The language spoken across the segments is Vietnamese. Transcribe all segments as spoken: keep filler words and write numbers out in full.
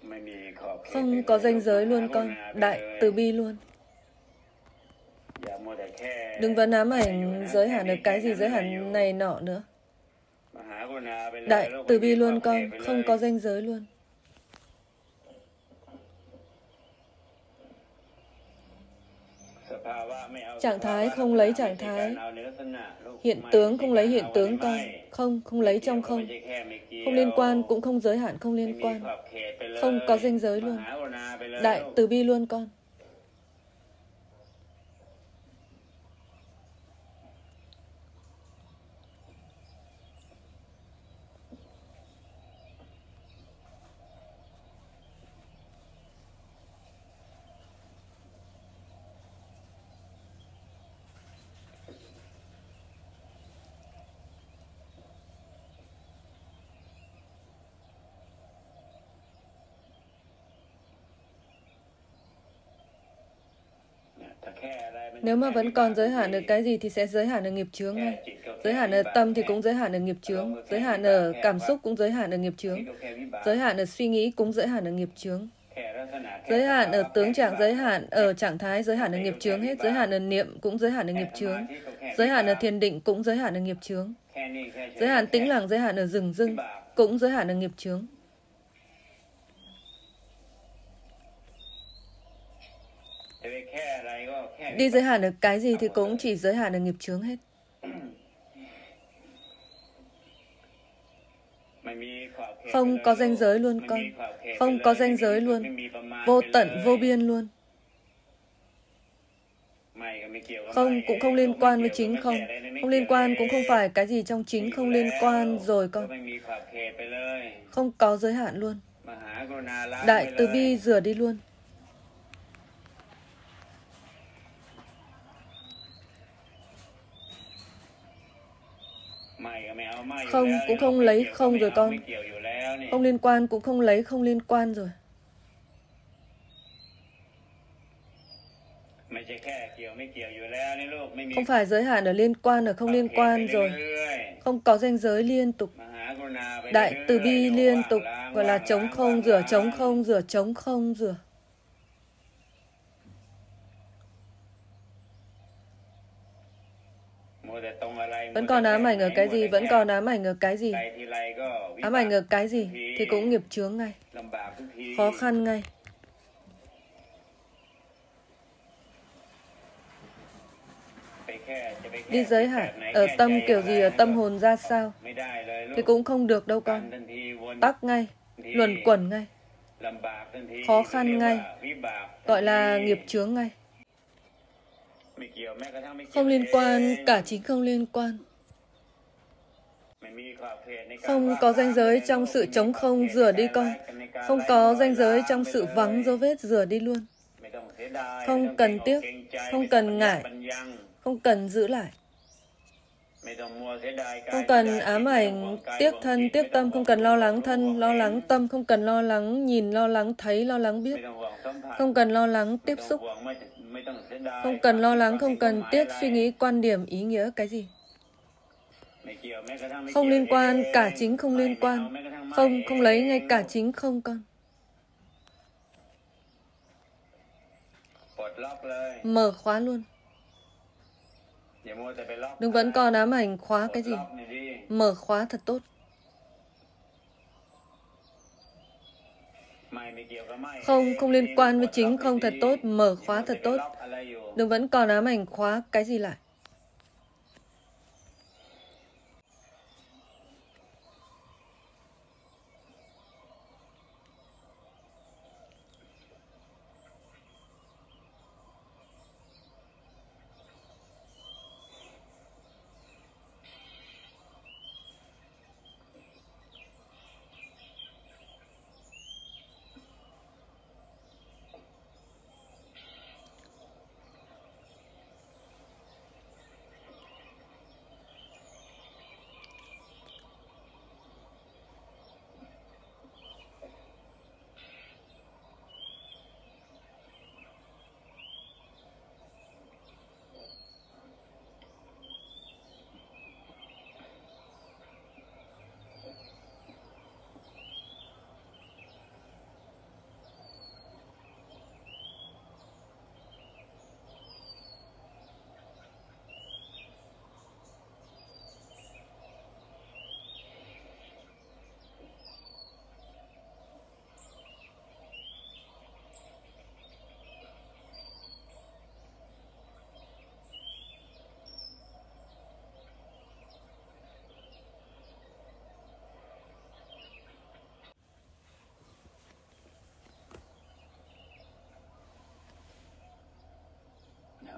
Không có ranh giới luôn con, đại từ bi luôn. Đừng vẫn ám ảnh giới hạn được cái gì giới hạn này nọ nữa. Đại từ bi luôn con, không có ranh giới luôn. Trạng thái không lấy trạng thái, hiện tướng không lấy hiện tướng con, không, không lấy trong không, không liên quan cũng không giới hạn, không liên quan, không có ranh giới luôn. Đại từ bi luôn con. Nếu mà vẫn còn giới hạn được cái gì thì sẽ giới hạn được nghiệp chướng ngay. Giới hạn ở tâm thì cũng giới hạn được nghiệp chướng. Giới hạn ở cảm xúc cũng giới hạn được nghiệp chướng. Giới hạn ở suy nghĩ cũng giới hạn được nghiệp chướng. Giới hạn ở tướng trạng, giới hạn ở trạng thái, giới hạn được nghiệp chướng hết. Giới hạn ở niệm cũng giới hạn được nghiệp chướng. Giới hạn ở thiền định cũng giới hạn được nghiệp chướng. Giới hạn tĩnh lặng, giới hạn ở rừng rưng cũng giới hạn được nghiệp chướng. Đi giới hạn được cái gì thì cũng chỉ giới hạn được nghiệp chướng hết. Không có ranh giới luôn con. Không có ranh giới luôn. Vô tận, vô biên luôn. Không cũng không liên quan với chính không. Không liên quan cũng không phải cái gì trong chính không liên quan rồi con. Không có giới hạn luôn. Đại từ bi rửa đi luôn. Không cũng không lấy không rồi con. Không liên quan cũng không lấy không liên quan rồi. Không phải giới hạn ở liên quan ở không liên quan rồi. Không có ranh giới liên tục. Đại từ bi liên tục, gọi là trống không rửa, trống không rửa, trống không rửa. Vẫn còn ám ảnh ở cái gì, vẫn còn ám ảnh ở cái gì. Ám ảnh ở cái gì thì cũng nghiệp chướng ngay, khó khăn ngay. Đi giới hạn ở tâm kiểu gì, ở tâm hồn ra sao thì cũng không được đâu con. Tắc ngay, luẩn quẩn ngay, khó khăn ngay, gọi là nghiệp chướng ngay. Không liên quan, cả chính không liên quan. Không có ranh giới trong sự trống không, rửa đi con. Không có ranh giới trong sự vắng dấu vết, rửa đi luôn. Không cần tiếc, không cần ngại, không cần giữ lại. Không cần ám ảnh, tiếc thân, tiếc tâm, không cần lo lắng thân, lo lắng tâm, không cần lo lắng nhìn, lo lắng thấy, lo lắng biết. Không cần lo lắng tiếp xúc. Không cần lo lắng, không cần tiếc suy nghĩ, quan điểm, ý nghĩa cái gì. Không liên quan, cả chính không liên quan. Không, không lấy ngay cả chính không con. Mở khóa luôn. Đừng vẫn còn ám ảnh khóa cái gì. Mở khóa thật tốt. Không, không liên quan với chính không thật tốt. Mở khóa thật tốt. Đừng vẫn còn ám ảnh khóa cái gì lại.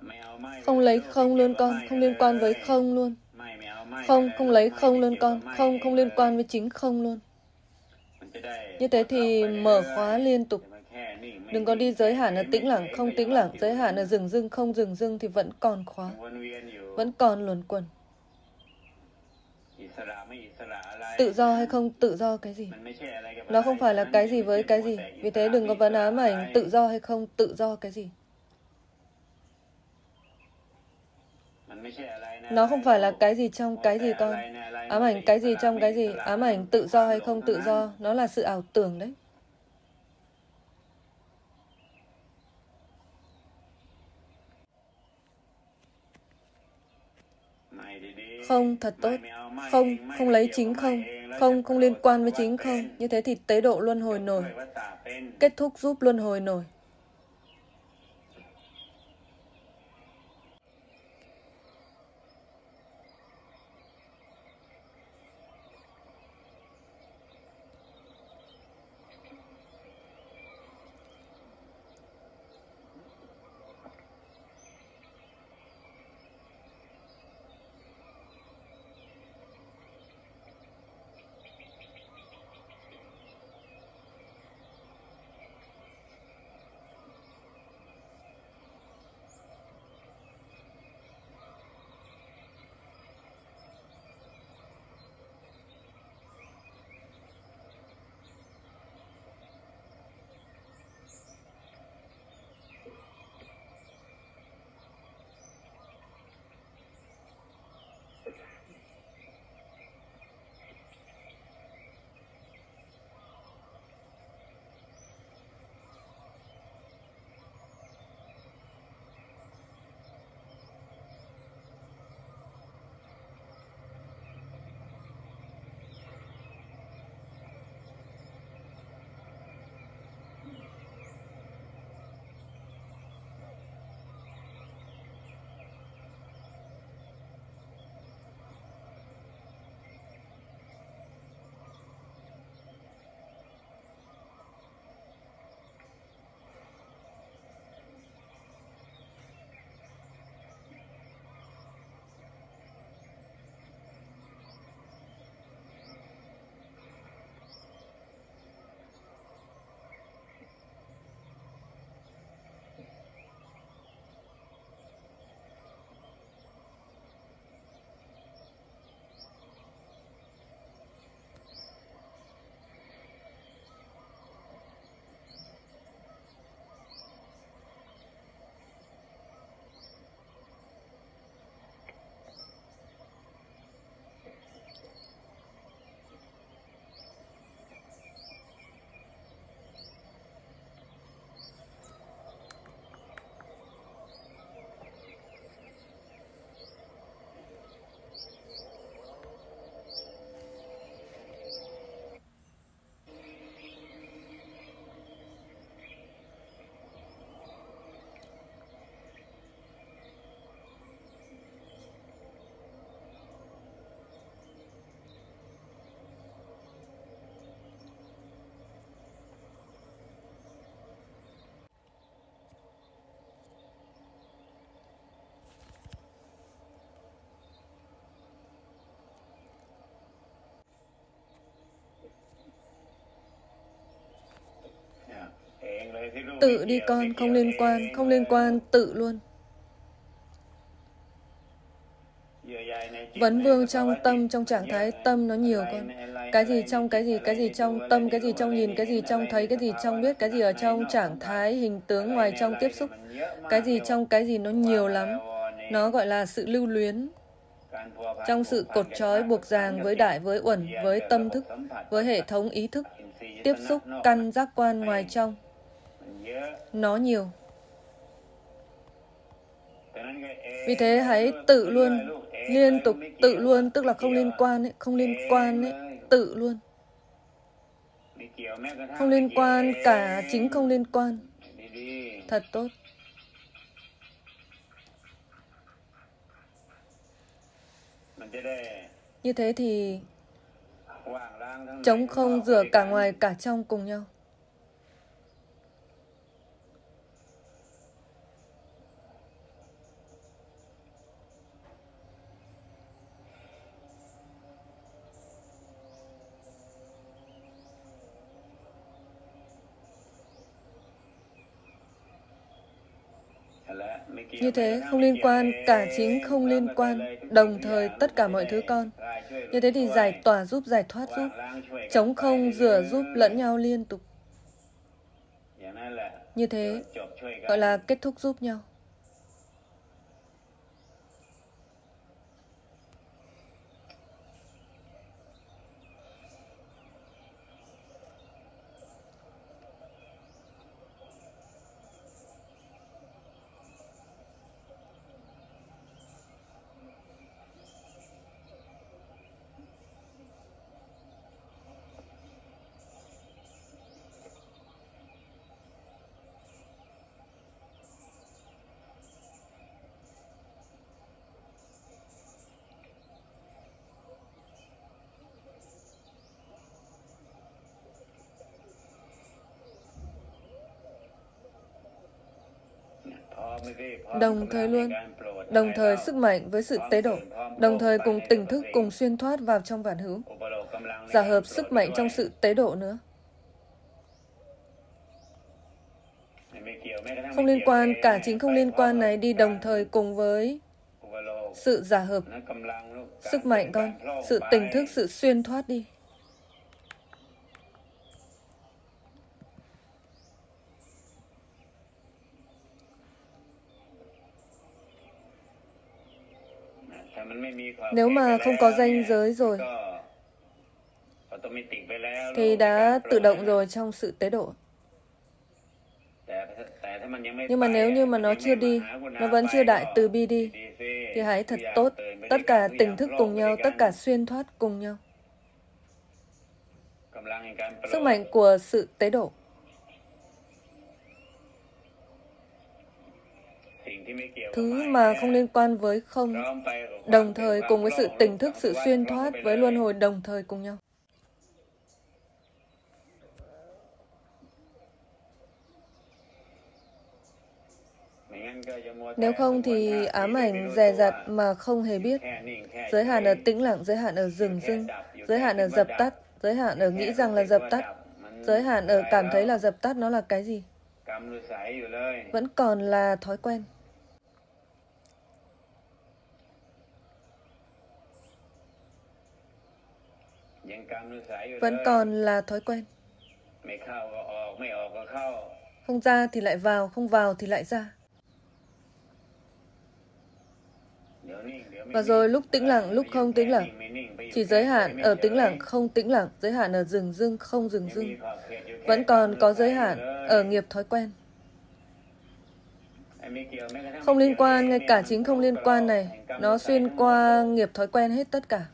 Không lấy không luôn con, không liên quan với không luôn. Không, không lấy không luôn con, không, không liên quan với chính không luôn. Như thế thì mở khóa liên tục. Đừng có đi giới hạn ở tĩnh lặng, không tĩnh lặng, giới hạn ở dừng dưng, không dừng dưng thì vẫn còn khóa. Vẫn còn luẩn quẩn. Tự do hay không tự do cái gì? Nó không phải là cái gì với cái gì. Vì thế đừng có vấn ám ảnh tự do hay không tự do cái gì. Nó không phải là cái gì trong cái gì con. Ám ảnh cái gì trong cái gì. Ám ảnh tự do hay không tự do. Nó là sự ảo tưởng đấy. Không, thật tốt. Không, không lấy chính không. Không, không liên quan với chính không. Như thế thì tế độ luân hồi nổi. Kết thúc giúp luân hồi nổi. Tự đi con, không liên quan, không liên quan, tự luôn. Vấn vương trong tâm, trong trạng thái tâm nó nhiều con. Cái gì trong cái gì, cái gì trong tâm, cái gì trong nhìn, cái gì trong thấy, cái gì trong biết, cái gì ở trong trạng thái, hình tướng ngoài trong tiếp xúc. Cái gì trong cái gì nó nhiều lắm. Nó gọi là sự lưu luyến. Trong sự cột trói buộc ràng với đại, với uẩn, với tâm thức, với hệ thống ý thức, tiếp xúc, căn, giác quan ngoài trong. Nó nhiều. Vì thế hãy tự luôn, liên tục tự luôn, tức là không liên quan ấy, không liên quan ấy, tự luôn. Không liên quan, cả chính không liên quan. Thật tốt. Như thế thì trống không rửa cả ngoài cả trong cùng nhau. Như thế không liên quan, cả chính không liên quan, đồng thời tất cả mọi thứ con. Như thế thì giải tỏa giúp, giải thoát giúp, trống không rửa giúp lẫn nhau liên tục. Như thế gọi là kết thúc giúp nhau. Đồng thời luôn, đồng thời sức mạnh với sự tế độ, đồng thời cùng tỉnh thức cùng xuyên thoát vào trong vạn hữu, giả hợp sức mạnh trong sự tế độ nữa. Không liên quan, cả chính không liên quan này đi đồng thời cùng với sự giả hợp sức mạnh con, sự tỉnh thức, sự xuyên thoát đi. Nếu mà không có ranh giới rồi, thì đã tự động rồi trong sự tế độ. Nhưng mà nếu như mà nó chưa đi, nó vẫn chưa đại từ bi đi, thì hãy thật tốt, tất cả tỉnh thức cùng nhau, tất cả xuyên thoát cùng nhau. Sức mạnh của sự tế độ. Thứ mà không liên quan với không, đồng thời cùng với sự tỉnh thức, sự xuyên thoát với luân hồi đồng thời cùng nhau. Nếu không thì ám ảnh dè dặt mà không hề biết. Giới hạn ở tĩnh lặng, giới hạn ở dừng dưng, giới hạn ở dập tắt, giới hạn ở nghĩ rằng là dập tắt, giới hạn ở cảm thấy là dập tắt nó là cái gì. Vẫn còn là thói quen. Vẫn còn là thói quen. Không ra thì lại vào, không vào thì lại ra. Và rồi lúc tĩnh lặng, lúc không tĩnh lặng. Chỉ giới hạn ở tĩnh lặng, không tĩnh lặng, giới hạn ở dừng dưng, không dừng dưng. Vẫn còn có giới hạn ở nghiệp thói quen. Không liên quan, ngay cả chính không liên quan này, nó xuyên qua nghiệp thói quen hết tất cả.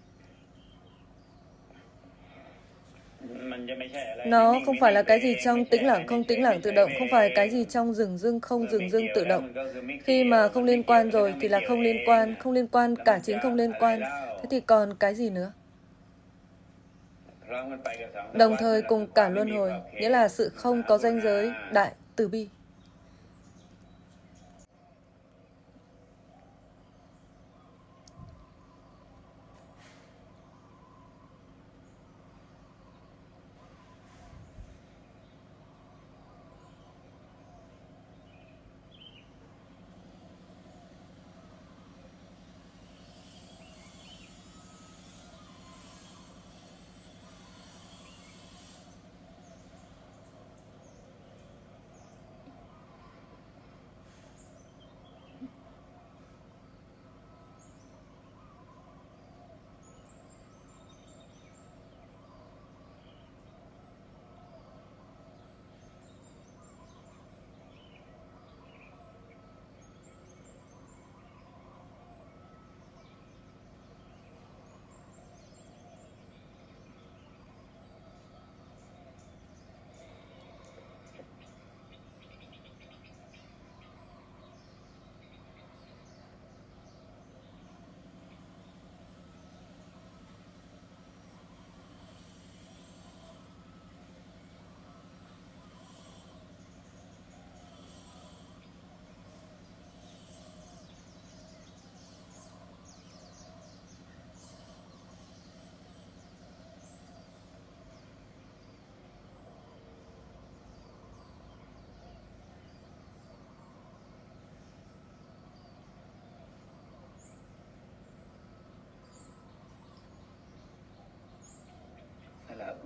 Nó không phải là cái gì trong tĩnh lặng, không tĩnh lặng tự động, không phải cái gì trong dừng dưng, không dừng dưng tự động. Khi mà không liên quan rồi thì là không liên quan, không liên quan, cả chính không liên quan. Thế thì còn cái gì nữa? Đồng thời cùng cả luân hồi, nghĩa là sự không có ranh giới, đại, từ bi.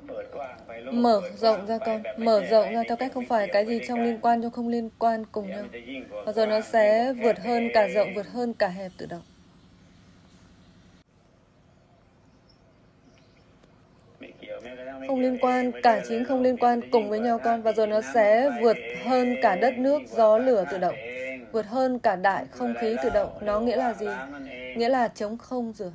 Mở rộng ra con, mở rộng ra theo cách không phải cái gì trong liên quan trong không liên quan cùng nhau. Và rồi nó sẽ vượt hơn cả rộng, vượt hơn cả hẹp tự động. Không liên quan, cả chính không liên quan cùng với nhau con. Và rồi nó sẽ vượt hơn cả đất nước, gió, lửa tự động. Vượt hơn cả đại không khí tự động. Nó nghĩa là gì? Nghĩa là trống không rửa.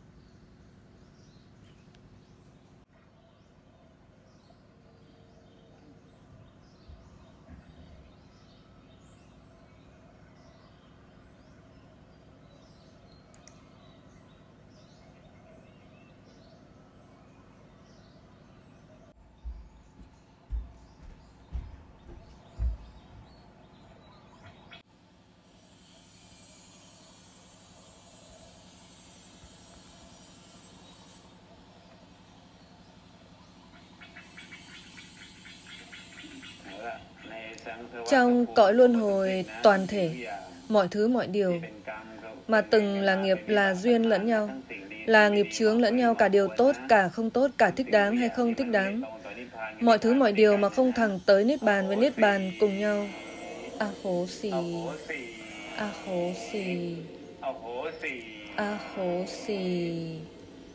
Trong cõi luân hồi toàn thể, mọi thứ mọi điều mà từng là nghiệp là duyên lẫn nhau, là nghiệp chướng lẫn nhau, cả điều tốt, cả không tốt, cả thích đáng hay không thích đáng. Mọi thứ mọi điều mà không thẳng tới Niết Bàn với Niết Bàn cùng nhau. A hố xì, a hố xì, a hố xì.